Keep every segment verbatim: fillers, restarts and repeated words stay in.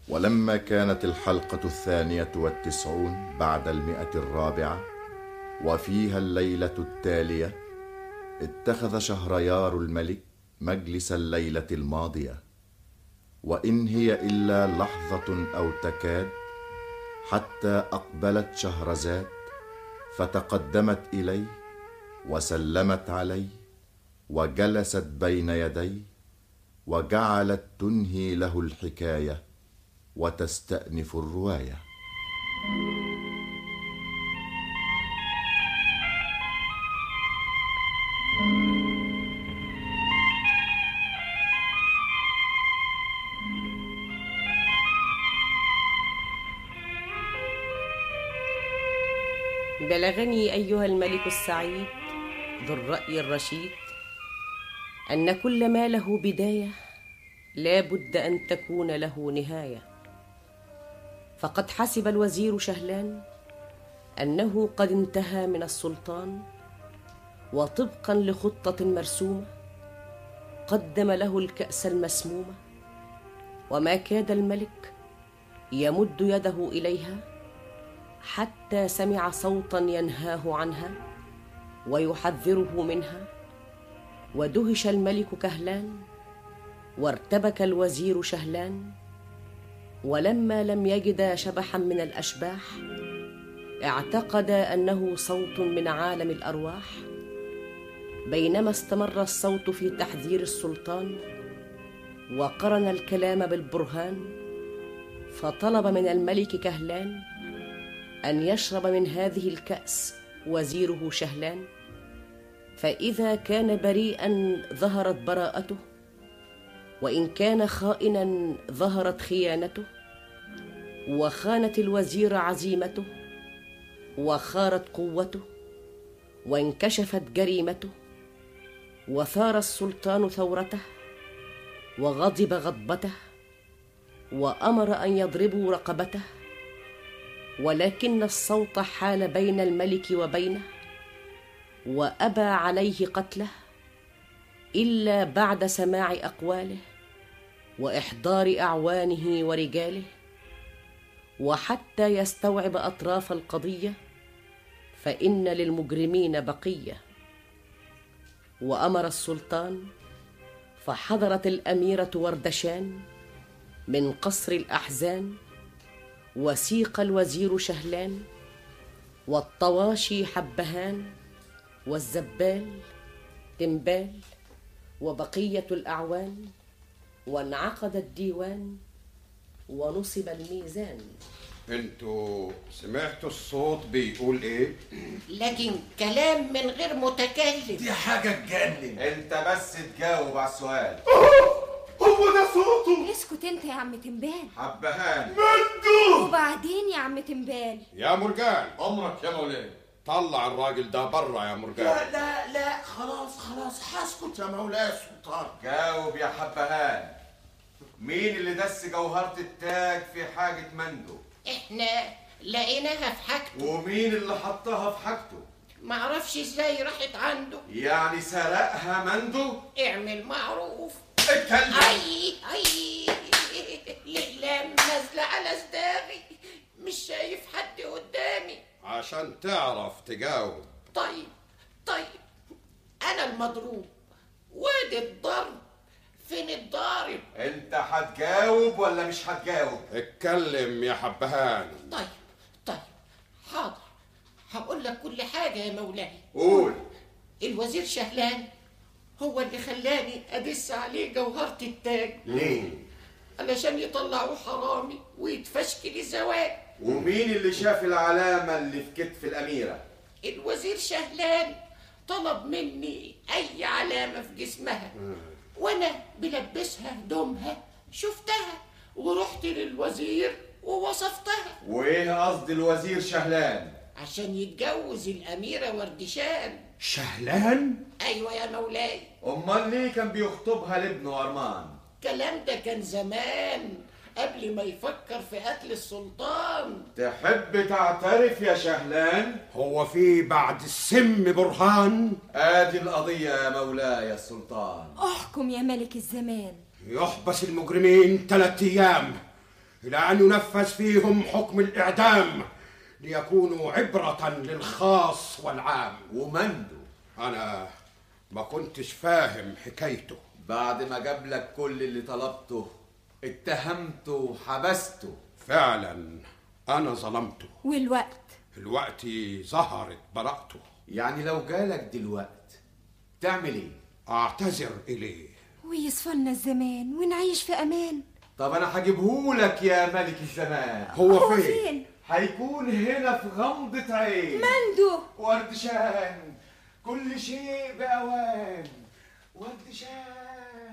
ولما كانت الحلقة الثانية والتسعون بعد المئة الرابعة وفيها الليلة التالية، اتخذ شهريار الملك مجلس الليلة الماضية، وإن هي إلا لحظة أو تكاد حتى أقبلت شهرزاد فتقدمت إليه وسلمت عليه وجلست بين يديه وجعلت تنهي له الحكاية وتستأنف الرواية. بلغني أيها الملك السعيد ذو الرأي الرشيد أن كل ما له بداية لا بد أن تكون له نهاية، فقد حسب الوزير شهلان أنه قد انتهى من السلطان، وطبقا لخطة مرسومة قدم له الكأس المسمومة، وما كاد الملك يمد يده إليها حتى سمع صوتا ينهاه عنها ويحذره منها، ودهش الملك كهلان وارتبك الوزير شهلان، ولما لم يجد شبحا من الأشباح اعتقد أنه صوت من عالم الأرواح. بينما استمر الصوت في تحذير السلطان وقرن الكلام بالبرهان، فطلب من الملك كهلان أن يشرب من هذه الكأس وزيره شهلان، فإذا كان بريئا ظهرت براءته، وإن كان خائنا ظهرت خيانته، وخانت الوزير عزيمته وخارت قوته وانكشفت جريمته، وثار السلطان ثورته وغضب غضبته وأمر أن يضربوا رقبته، ولكن الصوت حال بين الملك وبينه وأبى عليه قتله إلا بعد سماع أقواله وإحضار أعوانه ورجاله، وحتى يستوعب أطراف القضية، فإن للمجرمين بقية. وأمر السلطان فحضرت الأميرة وردشان من قصر الأحزان، وسيق الوزير شهلان والطواشي حبهان والزبال تنبال وبقية الأعوان، وانعقد الديوان ونصب الميزان. انتوا سمعتوا الصوت بيقول ايه؟ لكن كلام من غير متكلم، دي حاجة تجنن. انت بس تجاوب على السؤال. هو ده صوته؟ اسكت انت يا عم تنبال. حبهان مندو. وبعدين يا عم تنبال؟ يا مرجان. امرك يا مولاي. طلع الراجل ده بره يا مرجان. لا لا لا خلاص خلاص هسكت يا مولاي السلطان. جاوب يا حبهان، مين اللي دس جوهرة التاج في حاجة مندو؟ احنا لقيناها في حاجته. ومين اللي حطها في حاجته؟ معرفش ازاي راحت عنده. يعني سرقها مندو؟ اعمل معروف. اتكلم. اي اي الاقلام نازله على صداغي، مش شايف حد قدامي. عشان تعرف تجاوب. طيب طيب انا المضروب وادي الضرب، فين الضارب؟ انت هتجاوب ولا مش هتجاوب؟ اتكلم يا حبهان. طيب طيب حاضر، هقول لك كل حاجه يا مولاي. قول. الوزير شهلان هو اللي خلاني ادس عليه جوهرة التاج. ليه؟ علشان يطلعوه حرامي ويتفشكل الزواج. ومين اللي شاف العلامة اللي في كتف الأميرة؟ الوزير شهلان طلب مني أي علامة في جسمها، وأنا بلبسها هدومها شفتها ورحت للوزير ووصفتها. وإيه قصد الوزير شهلان؟ عشان يتجوز الأميرة وردشان. شهلان؟ أيوة يا مولاي. أمال ليه كان بيخطبها لابنه أرمان؟ الكلام ده كان زمان قبل ما يفكر في قتل السلطان. تحب تعترف يا شهلان؟ هو في بعد السم برهان؟ ادي القضية يا مولاي السلطان. احكم يا ملك الزمان. يحبس المجرمين ثلاث ايام، إلى أن ينفذ فيهم حكم الإعدام ليكونوا عبرة للخاص والعام. ومندو أنا ما كنتش فاهم حكايته. بعد ما جاب لك كل اللي طلبته اتهمته وحبسته. فعلا أنا ظلمته. والوقت الوقت ظهرت براءته. يعني لو جالك دلوقت تعمل ايه؟ أعتذر إليه ويصفلنا الزمان ونعيش في أمان. طب انا هجيبهولك يا ملك الزمان. هو, هو فين؟ فين؟ هيكون هنا في غمضة عين. مندو وردشان كل شيء بأوان. وردشان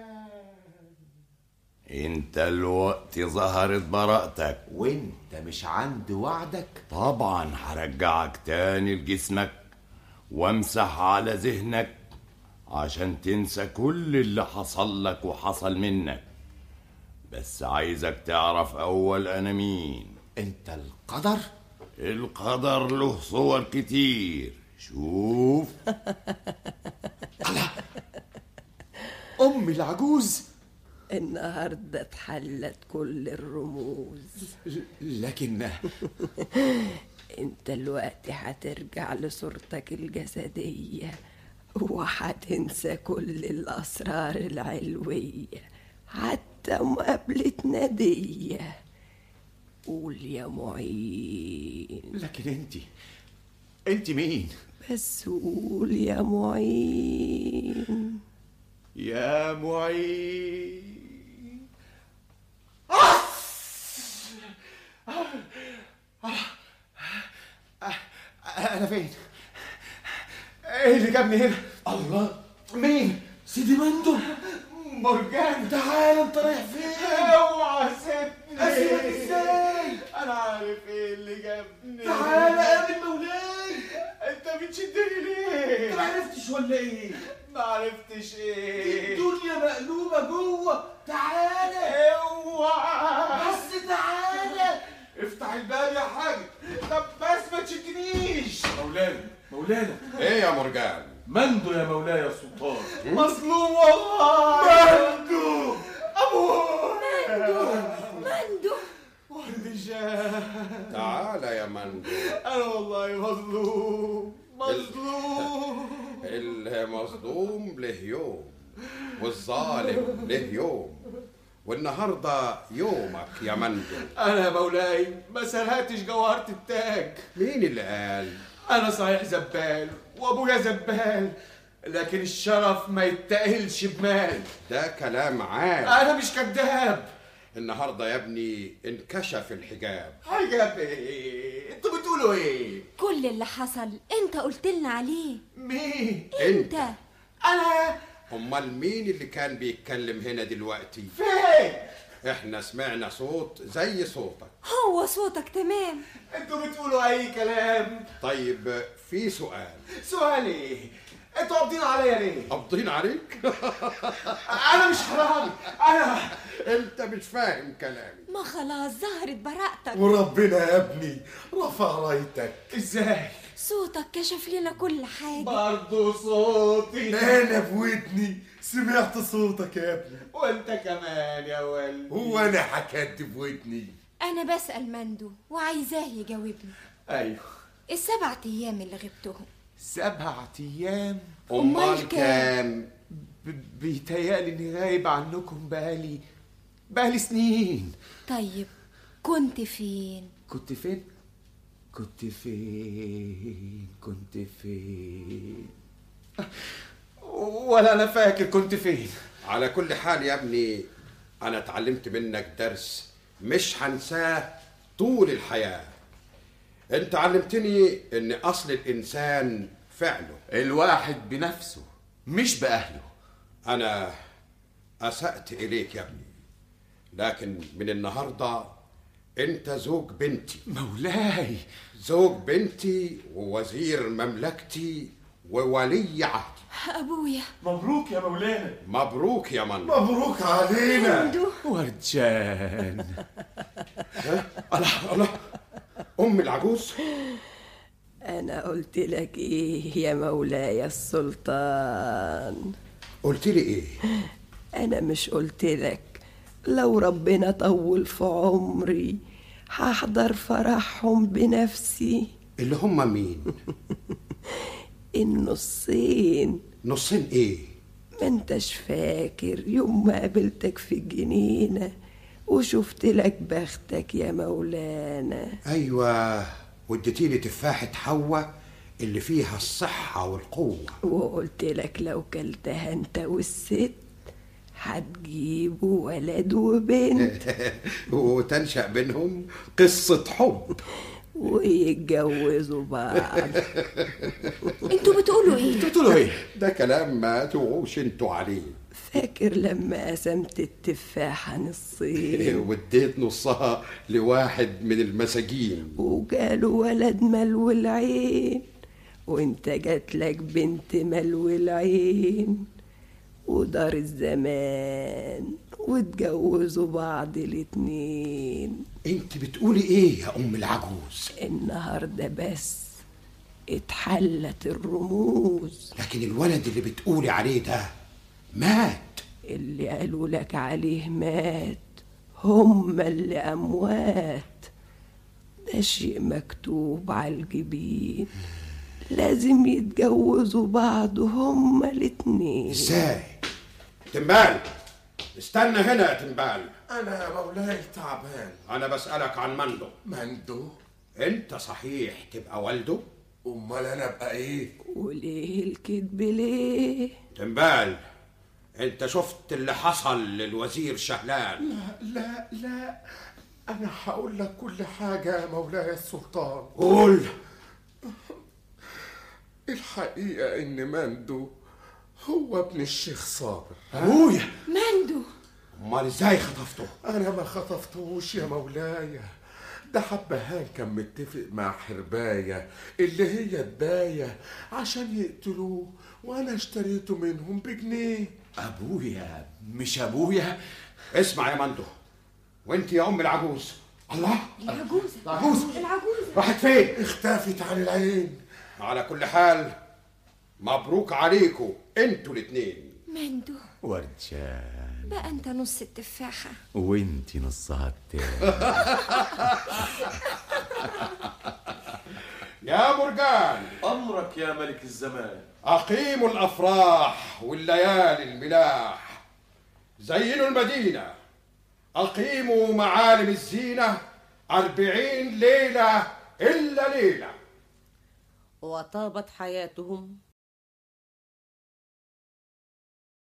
انت الوقت ظهرت براءتك، وانت مش عند وعدك. طبعا هرجعك تاني لجسمك وامسح على ذهنك عشان تنسى كل اللي حصل لك وحصل منك. بس عايزك تعرف اول انا مين. انت القدر؟ القدر له صور كتير. شوف. الله، امي العجوز. النهاردة اتحلت كل الرموز، لكن انت الوقت هترجع لصورتك الجسدية وهتنسى كل الأسرار العلوية حتى مقابلة نادية. قول يا معين. لكن انت انت مين؟ بس قول يا معين. يا معين. أنا فين؟ إيه اللي جابني هنا؟ الله، مين؟ سيدي مندو. مرجان. تعال، انت رايح فين؟ اوعى سيبني. اسيبك ازاي؟ أنا عارف إيه اللي جابني. تعال قابل مولاي. أنت بتشدني ليه؟ انت ما عرفتش ولا ايه؟ ما عرفتش إيه؟ الدنيا مقلوبة جوه. تعال اوعى بس، تعال. افتح الباب يا حاج. طب بس ما تشدنيش. مولانا مولانا إيه يا مرجان؟ مندو يا مولاي السلطان. مظلوم والله. مندو أبوه. مندو وردشان. تعال يا مندو. أنا والله مظلوم مظلوم. المظلوم له يوم والظالم له يوم، والنهارده يومك يا مندو. أنا يا مولاي ما سرقتش جوهرة التاج. مين اللي قال؟ أنا صحيح زبال وأبويا زبال، لكن الشرف ما يتقلش بمال. ده كلام عام. أنا مش كذاب. النهارده يا ابني انكشف الحجاب. حجاب إيه؟ أنتوا بتقولوا إيه؟ كل اللي حصل انت قلت لنا عليه. مين؟ انت أنا؟ امال مين اللي كان بيتكلم هنا دلوقتي؟ فين؟ احنا سمعنا صوت زي صوتك. هو صوتك تمام. أنتوا بتقولوا أي كلام. طيب في سؤال. سؤالي إيه؟ أنتوا قابضين عليا ليه؟ قابضين عليك؟ أنا مش حرامي. أنا انت مش فاهم كلامي. ما خلاص ظهرت براءتك. وربنا يا ابني رفع رايتك. إزاي؟ صوتك كشف لنا كل حاجة. برضو صوتي. انا بودني سمعت صوتك يا ابني. وأنت كمان يا ولدي. هو انا حكيت بودني؟ أنا بسأل مندو وعايزاه يجاوبني. أيوه. السبع أيام اللي غبتهم. سبعة أيام؟ امال كام؟ ب- بيتهيألي إني غايب عنكم بقالي بقالي سنين. طيب كنت فين؟ كنت فين؟ كنت فين؟ كنت فين؟ ولا أنا فاكر كنت فين. على كل حال يا ابني انا اتعلمت منك درس مش هنساه طول الحياة. انت علمتني ان اصل الانسان فعله. الواحد بنفسه مش بأهله. انا اسأت اليك يا ابني، لكن من النهاردة انت زوج بنتي. مولاي. زوج بنتي ووزير مملكتي وولي عهدي. أبويا. مبروك يا مولانا. مبروك يا من. مبروك علينا. مندو. وردشان. الله الله، ام العجوز. أنا قلت لك إيه يا مولاي السلطان؟ قلت لي ايه؟ أنا مش قلت لك لو ربنا طول في عمري هحضر فرحهم بنفسي. اللي هم مين؟ النصين. نصين ايه؟ ما انتش فاكر يوم ما قابلتك في الجنينة وشفت لك بختك يا مولانا؟ ايوه، واديتيلي تفاحة حواء اللي فيها الصحة والقوة، وقلت لك لو كلتها انت والست هتجيبوا ولد وبنت وتنشأ بينهم قصة حب ويتجوزوا بعض. انتوا بتقولوا ايه؟ انتوا بتقولوا ايه؟ ده كلام ما توعوش انتوا عليه. فاكر لما قسمت التفاحة نصين واديت نصها لواحد من المساجين وجاله ولد ملو العين، وانت جاتلك بنت ملو العين، ودار الزمان واتجوزوا بعض الاتنين. انت بتقولي ايه يا ام العجوز؟ النهارده بس اتحلت الرموز. لكن الولد اللي بتقولي عليه ده مات. اللي قالوا لك عليه مات هم اللي اموات. ده شيء مكتوب على الجبين، لازم يتجوزوا بعض هما الاتنين. ازاي؟ تنبال، استنى هنا يا تنبال. انا يا مولاي تعبان. انا بسألك عن مندو. مندو؟ انت صحيح تبقى والده؟ امال انا ابقى ايه؟ وليه الكذب ليه؟ تنبال، انت شفت اللي حصل للوزير شهلان؟ لا لا لا، انا هقول لك كل حاجة يا مولاي السلطان. قول. الحقيقة ان مندو هو ابن الشيخ صابر. ابويا مندو؟ امال ازاي خطفته؟ انا ما خطفتوش يا مولاي، ده حبهان كان متفق مع حرباية اللي هي دباية عشان يقتلوه، وانا اشتريته منهم بجنيه. ابويا مش ابويا. اسمع يا مندو، وانت يا ام العجوز. الله، العجوزة. العجوز العجوزة راحت فين؟ اختفت عن العين. على كل حال مبروك عليكم انتوا الاتنين. مندو ورجان، بقى انت نص التفاحة وانتي نصها التاني. يا مرجان، امرك يا ملك الزمان. اقيموا الافراح والليالي الملاح، زينوا المدينة، اقيموا معالم الزينة أربعين ليلة إلا ليلة. وطابت حياتهم